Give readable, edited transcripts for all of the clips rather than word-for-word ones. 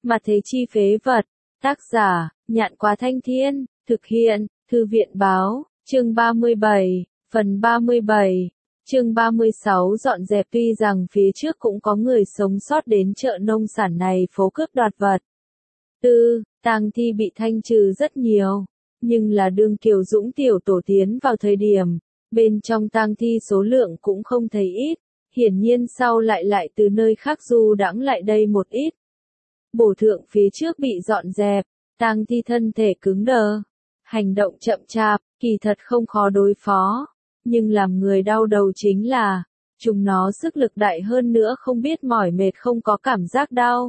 Mà thế chi phế vật. Tác giả, Nhạn Quá Thanh Thiên, thực hiện, Thư viện báo, chương 37, phần 37, chương 36 dọn dẹp. Tuy rằng phía trước cũng có người sống sót đến chợ nông sản này phố cướp đoạt vật. Tang thi bị thanh trừ rất nhiều, nhưng là đương Kiều Dũng tiểu tổ tiến vào thời điểm, bên trong tang thi số lượng cũng không thấy ít, hiển nhiên sau lại từ nơi khác du đãng lại đây một ít. Bổ thượng phía trước bị dọn dẹp, tang thi thân thể cứng đờ, hành động chậm chạp, kỳ thật không khó đối phó, nhưng làm người đau đầu chính là, chúng nó sức lực đại hơn nữa, không biết mỏi mệt, không có cảm giác đau,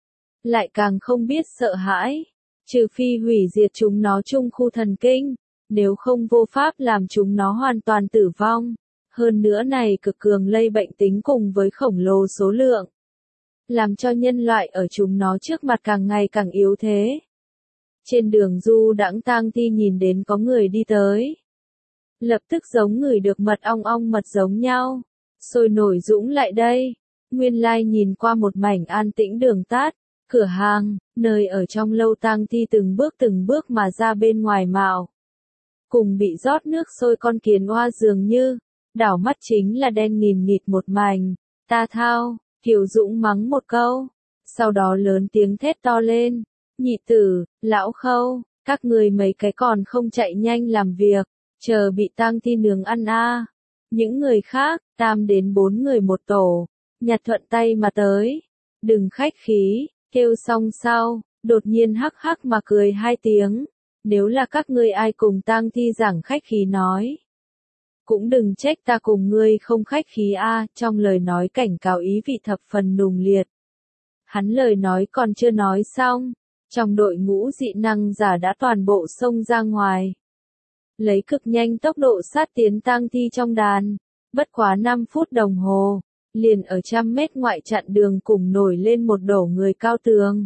lại càng không biết sợ hãi, trừ phi hủy diệt chúng nó trung khu thần kinh, nếu không vô pháp làm chúng nó hoàn toàn tử vong. Hơn nữa này cực cường lây bệnh tính cùng với khổng lồ số lượng, làm cho nhân loại ở chúng nó trước mặt càng ngày càng yếu thế. Trên đường du đãng tang thi nhìn đến có người đi tới, lập tức giống ngửi được mật ong mật giống nhau, sôi nổi dũng lại đây. Nguyên lai nhìn qua một mảnh an tĩnh đường tắt, cửa hàng, nơi ở trong lâu tang thi từng bước mà ra bên ngoài mạo. Cùng bị rót nước sôi con kiến oa dường như, đảo mắt chính là đen nghìn nghịt một mảnh. Ta thao, Kiều Dũng mắng một câu, sau đó lớn tiếng thét to lên. Nhị tử, lão Khâu, các người mấy cái còn không chạy nhanh làm việc, chờ bị tang thi nướng ăn a. Những người khác, 3 đến 4 người một tổ, nhặt thuận tay mà tới. Đừng khách khí, kêu xong sau, đột nhiên hắc hắc mà cười 2 tiếng. Nếu là các ngươi ai cùng tang thi giảng khách khí nói, cũng đừng trách ta cùng ngươi không khách khí a. Trong lời nói cảnh cáo ý vị thập phần nùng liệt. Hắn lời nói còn chưa nói xong, trong đội ngũ dị năng giả đã toàn bộ xông ra ngoài, lấy cực nhanh tốc độ sát tiến tang thi trong đàn. Bất quá 5 phút đồng hồ, liền ở 100 mét ngoại chặn đường cùng nổi lên một đổ người cao tường,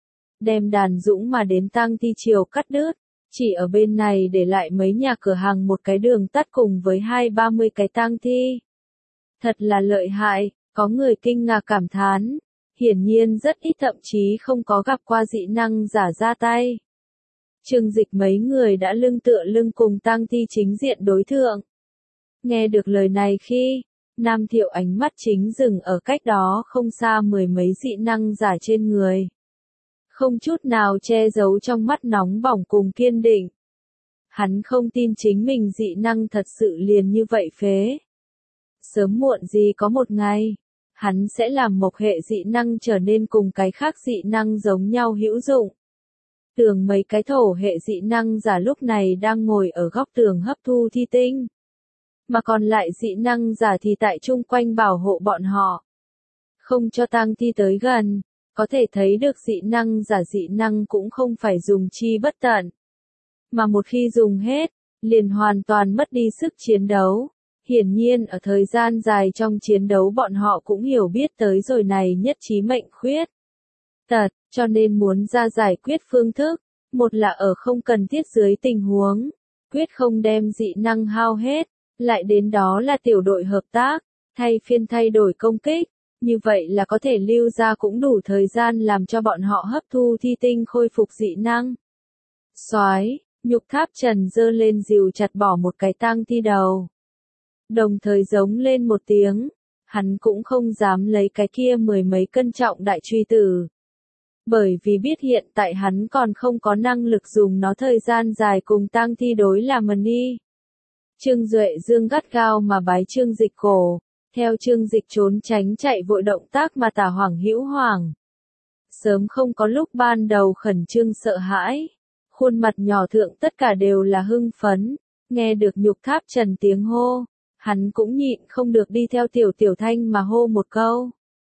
đem đàn dũng mà đến tang thi chiều cắt đứt. Chỉ ở bên này để lại mấy nhà cửa hàng, một cái đường tắt cùng với 20-30 cái tang thi. Thật là lợi hại, có người kinh ngạc cảm thán. Hiển nhiên rất ít, thậm chí không có gặp qua dị năng giả ra tay. Trương Dịch mấy người đã lưng tựa lưng cùng tang thi chính diện đối thượng. Nghe được lời này khi, Nam Thiệu ánh mắt chính dừng ở cách đó không xa 10 mấy dị năng giả trên người. Không chút nào che giấu trong mắt nóng bỏng cùng kiên định. Hắn không tin chính mình dị năng thật sự liền như vậy phế. Sớm muộn gì có một ngày, hắn sẽ làm mộc hệ dị năng trở nên cùng cái khác dị năng giống nhau hữu dụng. Tưởng mấy cái thổ hệ dị năng giả lúc này đang ngồi ở góc tường hấp thu thi tinh. Mà còn lại dị năng giả thì tại chung quanh bảo hộ bọn họ, không cho tang thi tới gần. Có thể thấy được dị năng cũng không phải dùng chi bất tận, mà một khi dùng hết, liền hoàn toàn mất đi sức chiến đấu. Hiển nhiên ở thời gian dài trong chiến đấu bọn họ cũng hiểu biết tới rồi này nhất chí mệnh khuyết tật, cho nên muốn ra giải quyết phương thức. Một là ở không cần thiết dưới tình huống, quyết không đem dị năng hao hết, lại đến đó là tiểu đội hợp tác, thay phiên thay đổi công kích. Như vậy là có thể lưu ra cũng đủ thời gian làm cho bọn họ hấp thu thi tinh khôi phục dị năng. Soái, Nhục Tháp Trần giơ lên dìu chặt bỏ một cái tang thi đầu. Đồng thời giống lên một tiếng, hắn cũng không dám lấy cái kia 10 mấy cân trọng đại truy tử. Bởi vì biết hiện tại hắn còn không có năng lực dùng nó thời gian dài cùng tang thi đối làm mần đi. Trương Duệ Dương gắt gao mà bái Trương Dịch cổ. Theo Trương Dịch trốn tránh chạy vội động tác mà tả hoảng hữu hoảng. Sớm không có lúc ban đầu khẩn trương sợ hãi. Khuôn mặt nhỏ thượng tất cả đều là hưng phấn. Nghe được Nhục Tháp Trần tiếng hô, hắn cũng nhịn không được đi theo tiểu thanh mà hô một câu.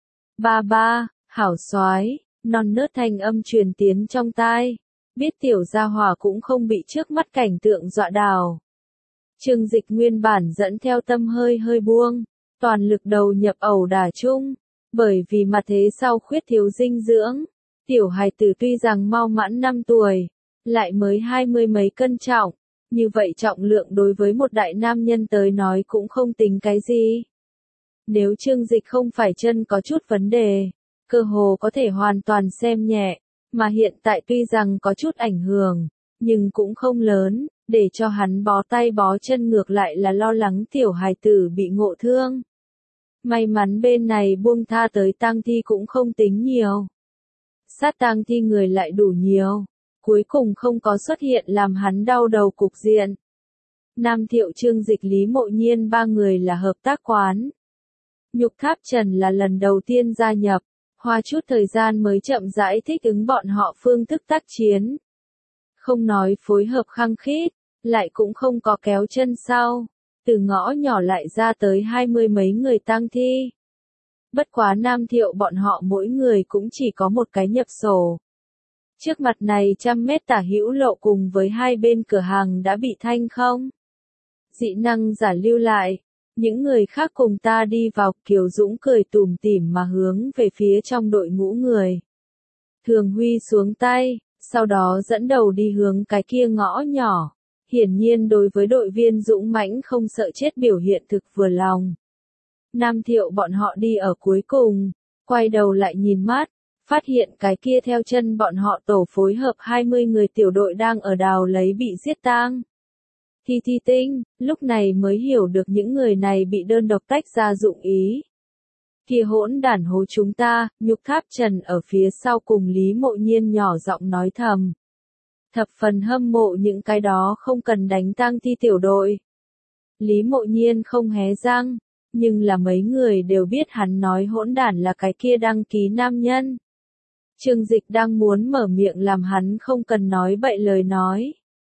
Ba, hảo soái, non nớt thanh âm truyền tiến trong tai. Biết tiểu gia hỏa cũng không bị trước mắt cảnh tượng dọa đảo. Trương Dịch nguyên bản dẫn theo tâm hơi buông. Toàn lực đầu nhập ẩu đả chung, bởi vì mà thế sau khuyết thiếu dinh dưỡng, tiểu hài tử tuy rằng mau mãn 5 tuổi, lại mới 20 mấy cân trọng, như vậy trọng lượng đối với một đại nam nhân tới nói cũng không tính cái gì. Nếu Trương Dịch không phải chân có chút vấn đề, cơ hồ có thể hoàn toàn xem nhẹ, mà hiện tại tuy rằng có chút ảnh hưởng, nhưng cũng không lớn, để cho hắn bó tay bó chân ngược lại là lo lắng tiểu hài tử bị ngộ thương. May mắn bên này buông tha tới tang thi cũng không tính nhiều. Sát tang thi người lại đủ nhiều, cuối cùng không có xuất hiện làm hắn đau đầu cục diện. Nam Thiệu Trương Dịch Lý Mộ Nhiên ba người là hợp tác quán. Nhục Tháp Trần là lần đầu tiên gia nhập, hoa chút thời gian mới chậm rãi thích ứng bọn họ phương thức tác chiến. Không nói phối hợp khăng khít, lại cũng không có kéo chân sau, từ ngõ nhỏ lại ra tới 20 mấy người tang thi. Bất quá Nam Thiệu bọn họ mỗi người cũng chỉ có một cái nhập sổ. Trước mặt này 100 mét tả hữu lộ cùng với hai bên cửa hàng đã bị thanh không. Dị năng giả lưu lại, những người khác cùng ta đi vào, Kiều Dũng cười tủm tỉm mà hướng về phía trong đội ngũ người. Thường Huy xuống tay, sau đó dẫn đầu đi hướng cái kia ngõ nhỏ, hiển nhiên đối với đội viên dũng mãnh không sợ chết biểu hiện thực vừa lòng. Nam Thiệu bọn họ đi ở cuối cùng, quay đầu lại nhìn mắt, phát hiện cái kia theo chân bọn họ tổ phối hợp 20 người tiểu đội đang ở đào lấy bị giết tang. Thi Tinh, lúc này mới hiểu được những người này bị đơn độc tách ra dụng ý. Kia hỗn đản hố chúng ta, Nhục Tháp Trần ở phía sau cùng Lý Mộ Nhiên nhỏ giọng nói thầm. Thập phần hâm mộ những cái đó không cần đánh tang thi tiểu đội. Lý Mộ Nhiên không hé răng, nhưng là mấy người đều biết hắn nói hỗn đản là cái kia đăng ký nam nhân. Trương Dịch đang muốn mở miệng làm hắn không cần nói bậy lời nói.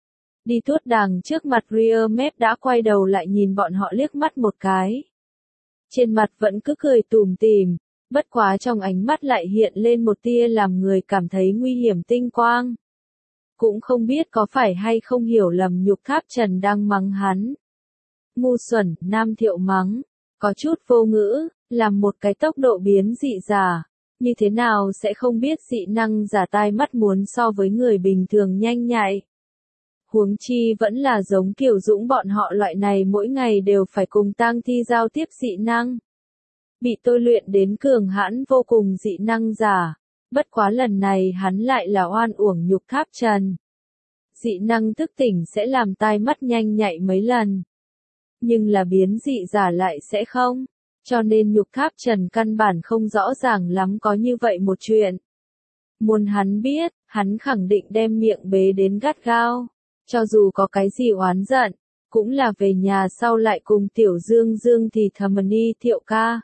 Đi tuốt đàng trước mặt Rear Map đã quay đầu lại nhìn bọn họ liếc mắt một cái. Trên mặt vẫn cứ cười tủm tỉm, bất quá trong ánh mắt lại hiện lên một tia làm người cảm thấy nguy hiểm tinh quang. Cũng không biết có phải hay không hiểu lầm Nhục Tháp Trần đang mắng hắn. Ngu xuẩn, Nam Thiệu mắng, có chút vô ngữ, làm một cái tốc độ biến dị giả, như thế nào sẽ không biết dị năng giả tai mắt muốn so với người bình thường nhanh nhạy. Huống chi vẫn là giống Kiều Dũng bọn họ loại này mỗi ngày đều phải cùng tang thi giao tiếp dị năng. Bị tôi luyện đến cường hãn vô cùng dị năng giả, bất quá lần này hắn lại là oan uổng Nhục Tháp Trần. Dị năng thức tỉnh sẽ làm tai mắt nhanh nhạy mấy lần. Nhưng là biến dị giả lại sẽ không, cho nên Nhục Tháp Trần căn bản không rõ ràng lắm có như vậy một chuyện. Muốn hắn biết, hắn khẳng định đem miệng bế đến gắt gao. Cho dù có cái gì oán giận, cũng là về nhà sau lại cùng Tiểu Dương Dương thì thầm ni Thiệu ca.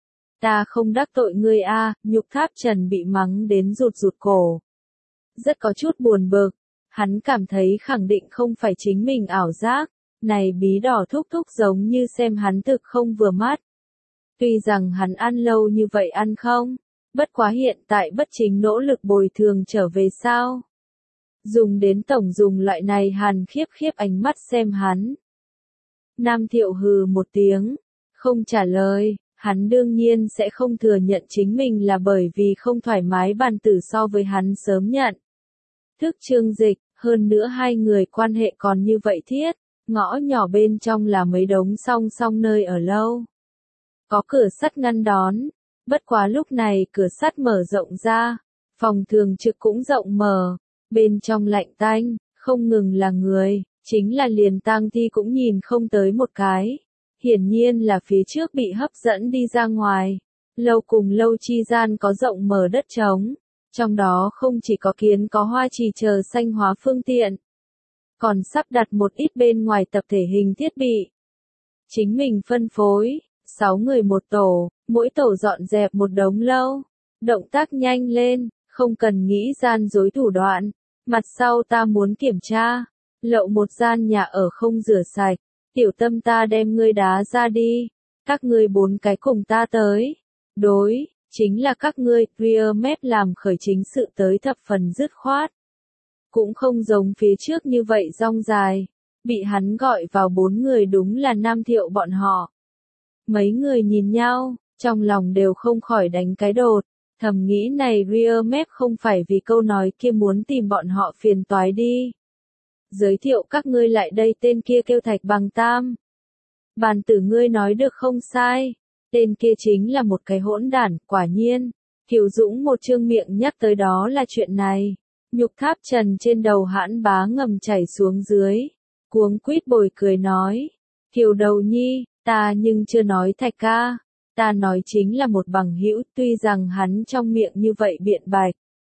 Ta không đắc tội ngươi a, Nhục Tháp Trần bị mắng đến rụt rụt cổ. Rất có chút buồn bực, hắn cảm thấy khẳng định không phải chính mình ảo giác, này bí đỏ thúc thúc giống như xem hắn thực không vừa mắt. Tuy rằng hắn ăn lâu như vậy ăn không, bất quá hiện tại bất chính nỗ lực bồi thường trở về sao. Dùng đến tổng dùng loại này hàn khiếp khiếp ánh mắt xem hắn. Nam Thiệu hừ một tiếng, không trả lời, hắn đương nhiên sẽ không thừa nhận chính mình là bởi vì không thoải mái bàn tử so với hắn sớm nhận. Thức Trương Dịch, hơn nữa hai người quan hệ còn như vậy thiết, ngõ nhỏ bên trong là mấy đống song song nơi ở lâu. Có cửa sắt ngăn đón, bất quá lúc này cửa sắt mở rộng ra, phòng thường trực cũng rộng mở. Bên trong lạnh tanh, không ngừng là người, chính là liền tang thi cũng nhìn không tới một cái. Hiển nhiên là phía trước bị hấp dẫn đi ra ngoài. Lâu cùng lâu chi gian có rộng mở đất trống. Trong đó không chỉ có kiến có hoa trì chờ xanh hóa phương tiện. Còn sắp đặt một ít bên ngoài tập thể hình thiết bị. Chính mình phân phối, 6 người một tổ, mỗi tổ dọn dẹp một đống lâu. Động tác nhanh lên, không cần nghĩ gian dối thủ đoạn. Mặt sau ta muốn kiểm tra, lậu một gian nhà ở không rửa sạch, Tiểu Tâm ta đem ngươi đá ra đi, các ngươi 4 cái cùng ta tới. Đối, chính là các ngươi, Rear Map làm khởi chính sự tới thập phần dứt khoát. Cũng không giống phía trước như vậy rong dài, bị hắn gọi vào 4 người đúng là Nam Thiệu bọn họ. Mấy người nhìn nhau, trong lòng đều không khỏi đánh cái đột. Thầm nghĩ này Rear Map không phải vì câu nói kia muốn tìm bọn họ phiền toái đi. Giới thiệu các ngươi lại đây, tên kia kêu Thạch Bằng Tam. Bàn tử ngươi nói được không sai, tên kia chính là một cái hỗn đản, quả nhiên. Kiều Dũng một trương miệng nhắc tới đó là chuyện này. Nhục tháp trần trên đầu hãn bá ngầm chảy xuống dưới. Cuống quýt bồi cười nói. Kiều đầu nhi, ta nhưng chưa nói Thạch ca. Ta nói chính là một bằng hữu, tuy rằng hắn trong miệng như vậy biện bạch.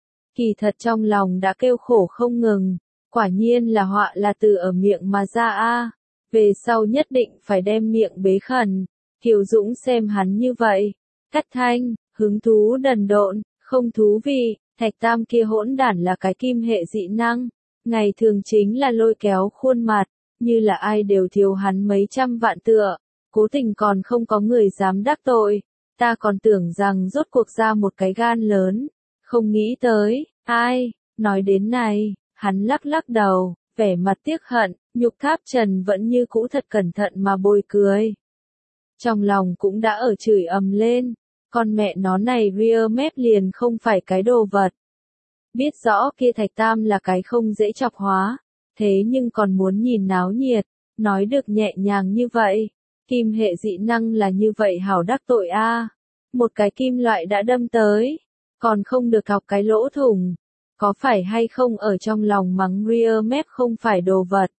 Kỳ thật trong lòng đã kêu khổ không ngừng. Quả nhiên là họa là từ ở miệng mà ra a. Về sau nhất định phải đem miệng bế khẩn. Kiều Dũng xem hắn như vậy. Cắt thanh, hứng thú đần độn, không thú vị. Thạch Tam kia hỗn đản là cái kim hệ dị năng. Ngày thường chính là lôi kéo khuôn mặt. Như là ai đều thiếu hắn mấy trăm vạn tựa. Cố tình còn không có người dám đắc tội. Ta còn tưởng rằng rốt cuộc ra một cái gan lớn. Không nghĩ tới, ai, nói đến này, hắn lắc lắc đầu, vẻ mặt tiếc hận, Nhục tháp trần vẫn như cũ thật cẩn thận mà bồi cười. Trong lòng cũng đã ở chửi ầm lên, con mẹ nó này rear mép liền không phải cái đồ vật. Biết rõ kia Thạch Tam là cái không dễ chọc hóa, thế nhưng còn muốn nhìn náo nhiệt, nói được nhẹ nhàng như vậy. Kim hệ dị năng là như vậy hảo đắc tội a. Một cái kim loại đã đâm tới, còn không được học cái lỗ thủng. Có phải hay không ở trong lòng mắng rear mép không phải đồ vật.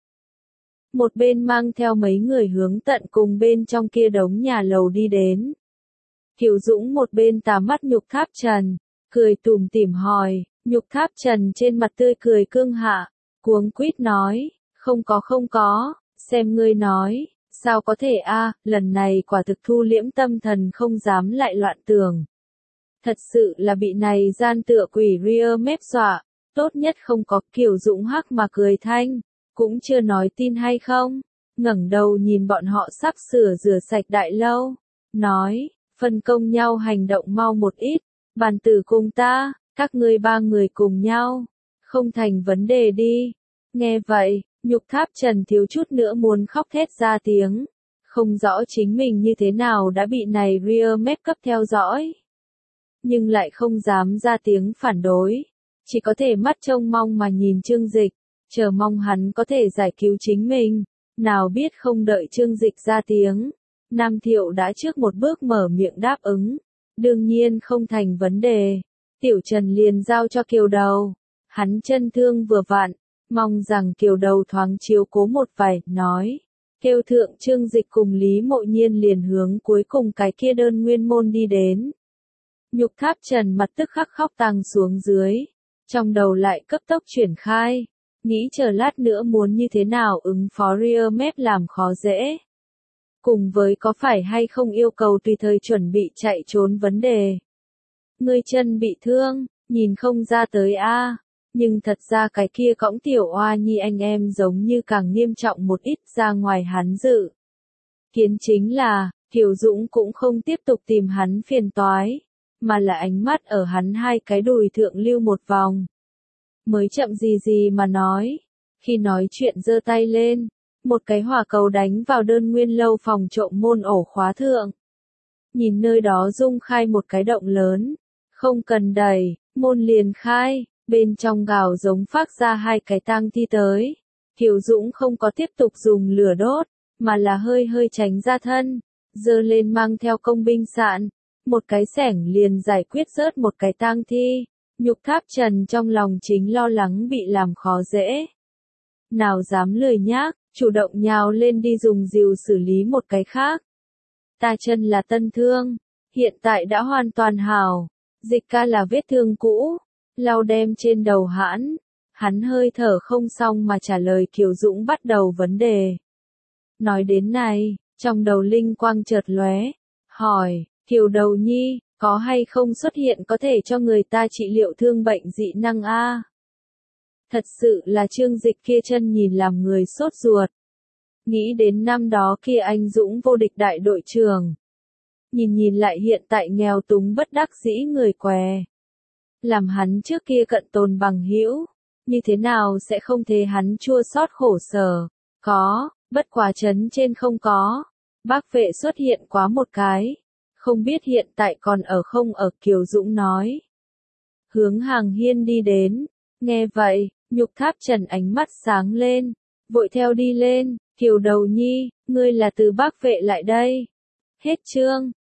Một bên mang theo mấy người hướng tận cùng bên trong kia đống nhà lầu đi đến. Kiều Dũng một bên tà mắt Nhục tháp trần, cười tủm tỉm hỏi, Nhục tháp trần trên mặt tươi cười cương hạ, cuống quýt nói, không có, xem ngươi nói, sao có thể a, lần này quả thực thu liễm tâm thần không dám lại loạn tưởng. Thật sự là bị này gian tựa quỷ rear mép dọa, tốt nhất không có. Kiều Dũng hắc mà cười thanh, cũng chưa nói tin hay không, ngẩng đầu nhìn bọn họ sắp sửa rửa sạch đại lâu, nói, phân công nhau hành động mau một ít, bàn tử cùng ta, các ngươi ba người cùng nhau, không thành vấn đề đi. Nghe vậy, Nhục tháp trần thiếu chút nữa muốn khóc thét ra tiếng, không rõ chính mình như thế nào đã bị này rear mép cấp theo dõi. Nhưng lại không dám ra tiếng phản đối, chỉ có thể mắt trông mong mà nhìn Trương Dịch, chờ mong hắn có thể giải cứu chính mình. Nào biết không đợi Trương Dịch ra tiếng, Nam Thiệu đã trước một bước mở miệng đáp ứng, đương nhiên không thành vấn đề. Tiểu Trần liền giao cho Kiều Đầu, hắn chân thương vừa vặn, mong rằng Kiều Đầu thoáng chiếu cố một vài, nói, kêu thượng Trương Dịch cùng Lý Mộ Nhiên liền hướng cuối cùng cái kia đơn nguyên môn đi đến. Nhục tháp trần mặt tức khắc khóc tăng xuống dưới, trong đầu lại cấp tốc chuyển khai, nghĩ chờ lát nữa muốn như thế nào ứng phó rear mép làm khó dễ. Cùng với có phải hay không yêu cầu tùy thời chuẩn bị chạy trốn vấn đề. Ngươi chân bị thương, nhìn không ra tới a, nhưng thật ra cái kia cõng tiểu oa nhi anh em giống như càng nghiêm trọng một ít ra ngoài hắn dự. Kiến chính là, Kiều Dũng cũng không tiếp tục tìm hắn phiền toái, mà là ánh mắt ở hắn hai cái đùi thượng lưu một vòng. Mới chậm gì mà nói, khi nói chuyện giơ tay lên, một cái hỏa cầu đánh vào đơn nguyên lâu phòng trộm môn ổ khóa thượng. Nhìn nơi đó rung khai một cái động lớn, không cần đẩy, môn liền khai, bên trong gào giống phát ra hai cái tang thi tới. Kiều Dũng không có tiếp tục dùng lửa đốt, mà là hơi tránh ra thân, giơ lên mang theo công binh sạn, một cái xẻng liền giải quyết rớt một cái tang thi. Nhục tháp trần trong lòng chính lo lắng bị làm khó dễ. Nào dám lười nhác, chủ động nhào lên đi dùng rìu xử lý một cái khác. Ta chân là tân thương, hiện tại đã hoàn toàn hảo, Dịch ca là vết thương cũ, lau đem trên đầu hắn hơi thở không xong mà trả lời Kiều Dũng bắt đầu vấn đề. Nói đến này, trong đầu linh quang chợt lóe, hỏi, Kiều đầu nhi, có hay không xuất hiện có thể cho người ta trị liệu thương bệnh dị năng a? Thật sự là Trương Dịch kia chân nhìn làm người sốt ruột. Nghĩ đến năm đó kia anh Dũng vô địch đại đội trưởng. Nhìn lại hiện tại nghèo túng bất đắc dĩ người què. Làm hắn trước kia cận tồn bằng hữu, như thế nào sẽ không thế hắn chua xót khổ sở. Có, bất quá chấn trên không có. Bác vệ xuất hiện quá một cái. Không biết hiện tại còn ở không ở, Kiều Dũng nói. Hướng hàng hiên đi đến. Nghe vậy, Nhục tháp trần ánh mắt sáng lên. Vội theo đi lên, Kiều đầu nhi, ngươi là từ bác vệ lại đây. Hết chương.